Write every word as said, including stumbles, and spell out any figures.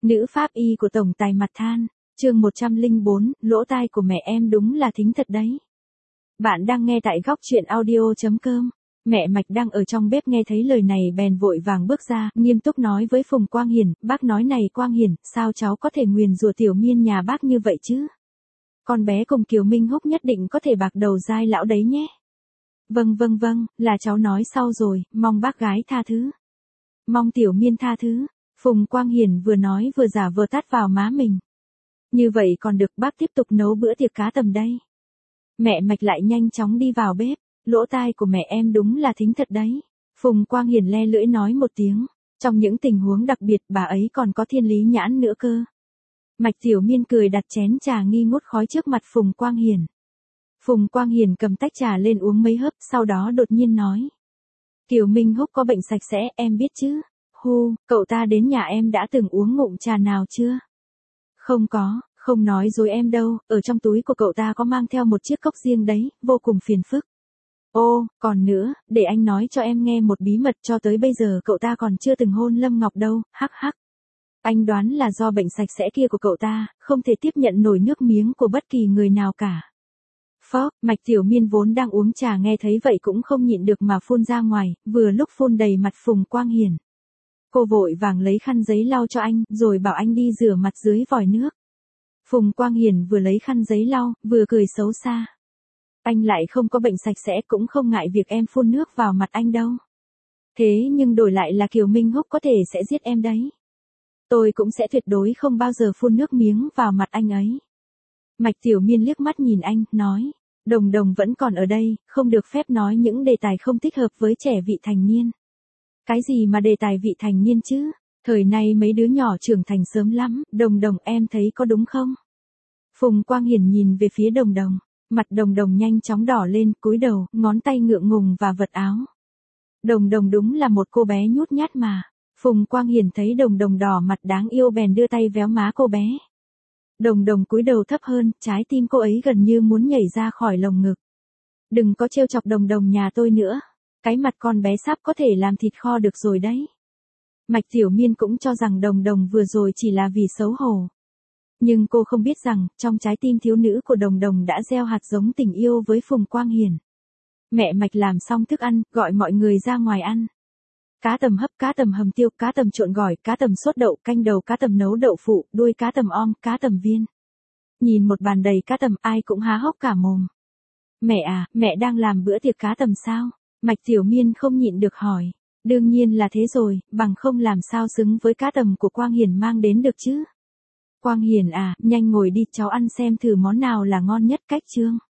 Nữ pháp y của tổng tài mặt than, chương một trăm lẻ bốn, lỗ tai của mẹ em đúng là thính thật đấy. Bạn đang nghe tại góc truyện audio chấm com. Mẹ Mạch đang ở trong bếp nghe thấy lời này bèn vội vàng bước ra, nghiêm túc nói với Phùng Quang Hiển, bác nói này Quang Hiển, sao cháu có thể nguyền rủa Tiểu Miên nhà bác như vậy chứ? Con bé cùng Kiều Minh Húc nhất định có thể bạc đầu dai lão đấy nhé. Vâng vâng vâng, là cháu nói sau rồi, mong bác gái tha thứ. Mong Tiểu Miên tha thứ. Phùng Quang Hiển vừa nói vừa giả vờ tát vào má mình. Như vậy còn được, bác tiếp tục nấu bữa tiệc cá tầm đây. Mẹ Mạch lại nhanh chóng đi vào bếp, lỗ tai của mẹ em đúng là thính thật đấy. Phùng Quang Hiển le lưỡi nói một tiếng, trong những tình huống đặc biệt bà ấy còn có thiên lý nhãn nữa cơ. Mạch Tiểu Miên cười đặt chén trà nghi ngút khói trước mặt Phùng Quang Hiển. Phùng Quang Hiển cầm tách trà lên uống mấy hớp, sau đó đột nhiên nói. Kiều Minh Húc có bệnh sạch sẽ, em biết chứ. Hu, cậu ta đến nhà em đã từng uống ngụm trà nào chưa? Không có, không nói dối em đâu, ở trong túi của cậu ta có mang theo một chiếc cốc riêng đấy, vô cùng phiền phức. Ô, còn nữa, để anh nói cho em nghe một bí mật, cho tới bây giờ cậu ta còn chưa từng hôn Lâm Ngọc đâu, hắc hắc. Anh đoán là do bệnh sạch sẽ kia của cậu ta, không thể tiếp nhận nổi nước miếng của bất kỳ người nào cả. Phó, Mạch Tiểu Miên vốn đang uống trà nghe thấy vậy cũng không nhịn được mà phun ra ngoài, vừa lúc phun đầy mặt Phùng Quang Hiển. Cô vội vàng lấy khăn giấy lau cho anh, rồi bảo anh đi rửa mặt dưới vòi nước. Phùng Quang Hiển vừa lấy khăn giấy lau, vừa cười xấu xa. Anh lại không có bệnh sạch sẽ, cũng không ngại việc em phun nước vào mặt anh đâu. Thế nhưng đổi lại là Kiều Minh Húc có thể sẽ giết em đấy. Tôi cũng sẽ tuyệt đối không bao giờ phun nước miếng vào mặt anh ấy. Mạch Tiểu Miên liếc mắt nhìn anh, nói. Đồng Đồng vẫn còn ở đây, không được phép nói những đề tài không thích hợp với trẻ vị thành niên. Cái gì mà đề tài vị thành niên chứ? Thời nay mấy đứa nhỏ trưởng thành sớm lắm, Đồng Đồng em thấy có đúng không? Phùng Quang Hiển nhìn về phía Đồng Đồng, mặt Đồng Đồng nhanh chóng đỏ lên, cúi đầu, ngón tay ngượng ngùng và vật áo. Đồng Đồng đúng là một cô bé nhút nhát mà. Phùng Quang Hiển thấy Đồng Đồng đỏ mặt đáng yêu bèn đưa tay véo má cô bé. Đồng Đồng cúi đầu thấp hơn, trái tim cô ấy gần như muốn nhảy ra khỏi lồng ngực. Đừng có trêu chọc Đồng Đồng nhà tôi nữa. Cái mặt con bé sắp có thể làm thịt kho được rồi đấy. Mạch Tiểu Miên cũng cho rằng Đồng Đồng vừa rồi chỉ là vì xấu hổ. Nhưng cô không biết rằng, trong trái tim thiếu nữ của Đồng Đồng đã gieo hạt giống tình yêu với Phùng Quang Hiển. Mẹ Mạch làm xong thức ăn, gọi mọi người ra ngoài ăn. Cá tầm hấp, cá tầm hầm tiêu, cá tầm trộn gỏi, cá tầm sốt đậu, canh đầu cá tầm nấu đậu phụ, đuôi cá tầm om, cá tầm viên. Nhìn một bàn đầy cá tầm, ai cũng há hốc cả mồm. Mẹ à, mẹ đang làm bữa tiệc cá tầm sao? Mạch Tiểu Miên không nhịn được hỏi. Đương nhiên là thế rồi, bằng không làm sao xứng với cá tầm của Quang Hiển mang đến được chứ. Quang Hiển à, nhanh ngồi đi, cháu ăn xem thử món nào là ngon nhất cách chương.